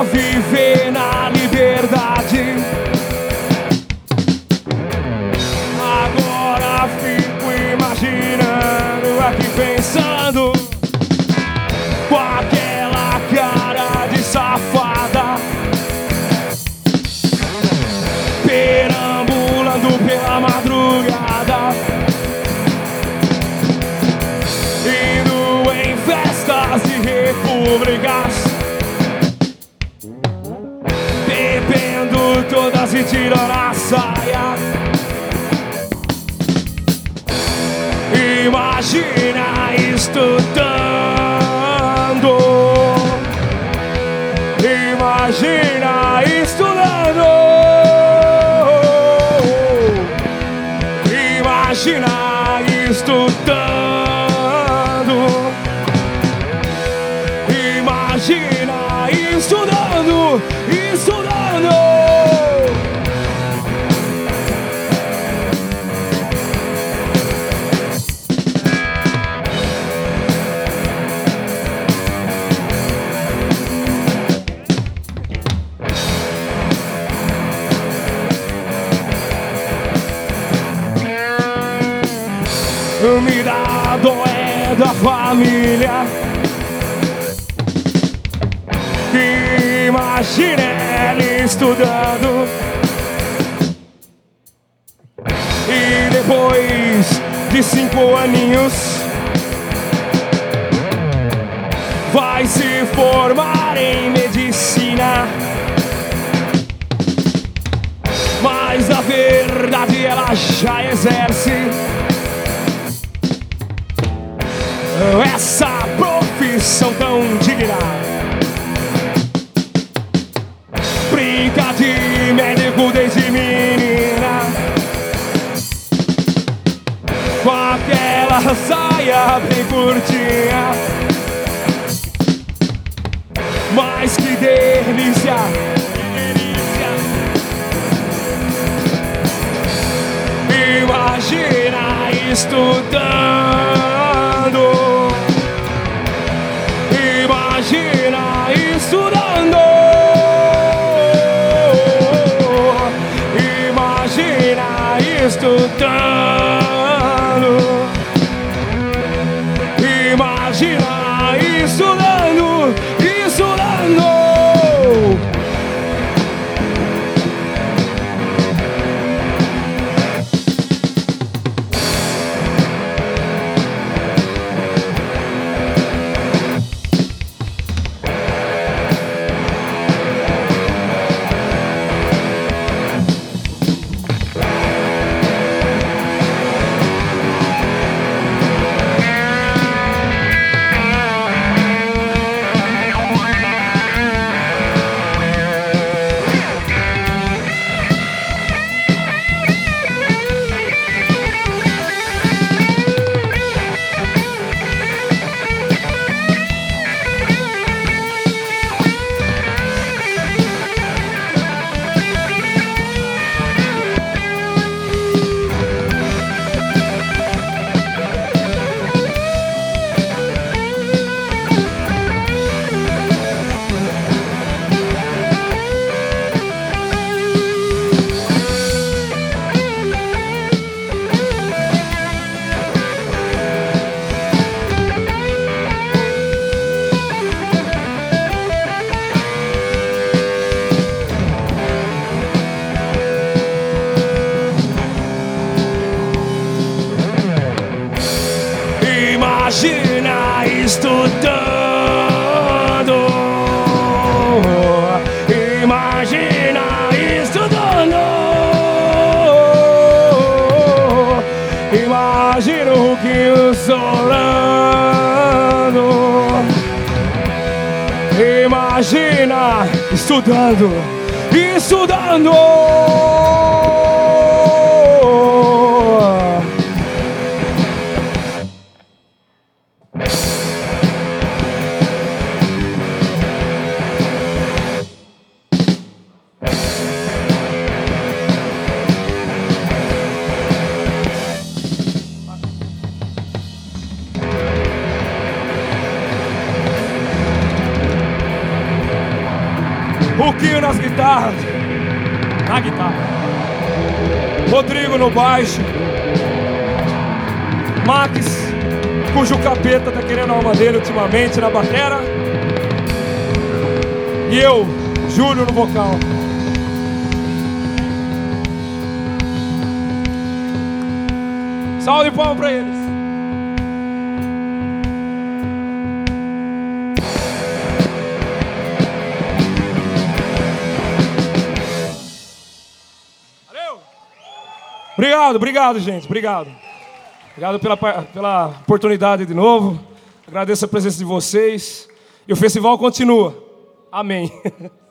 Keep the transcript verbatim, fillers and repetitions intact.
pra viver na liberdade. Agora fico imaginando aqui pensando com aquela cara de safada, perambulando pela madrugada, indo em festas de repúblicas, bebendo todas e tirando a saia. Imagina estudando, imagina estudando, imagina estudando, imagina estudando, estudando. Me dá dó é da família. Imagina ele estudando e depois de cinco aninhos vai se formar em medicina. Mas na verdade ela já exerce essa profissão tão digna. Brinca de médico desde menina, com aquela saia bem curtinha. Mas que delícia, que delícia. Imagina estudando, imagina estudando, imagina estudando, imagina estudando, estudando. Imagina estudando, imagina estudando, imagina o que eu solando, imagina estudando, estudando. O Quinho nas guitarras. Na guitarra. Rodrigo no baixo. Max, cujo capeta tá querendo a alma dele ultimamente na batera. E eu, Júlio no vocal. Salve de palmas pra eles. Valeu. Obrigado, obrigado, gente. Obrigado. Obrigado pela, pela oportunidade de novo. Agradeço a presença de vocês. E o festival continua. Amém.